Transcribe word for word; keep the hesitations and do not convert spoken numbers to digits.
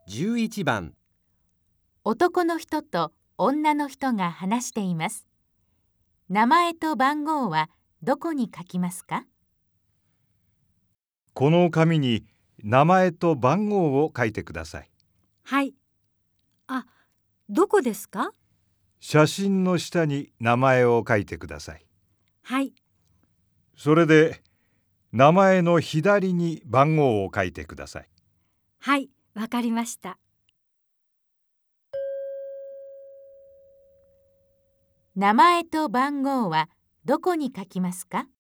じゅういちばん男の人と女の人が話しています。名前と番号はどこに書きますか？ この紙に名前と番号を書いてください。 はい。あ、どこですか？ 写真の下に名前を書いてください。 はい。 それで名前の左に番号を書いてください。 はい、わかりました。 名前と番号はどこに書きますか？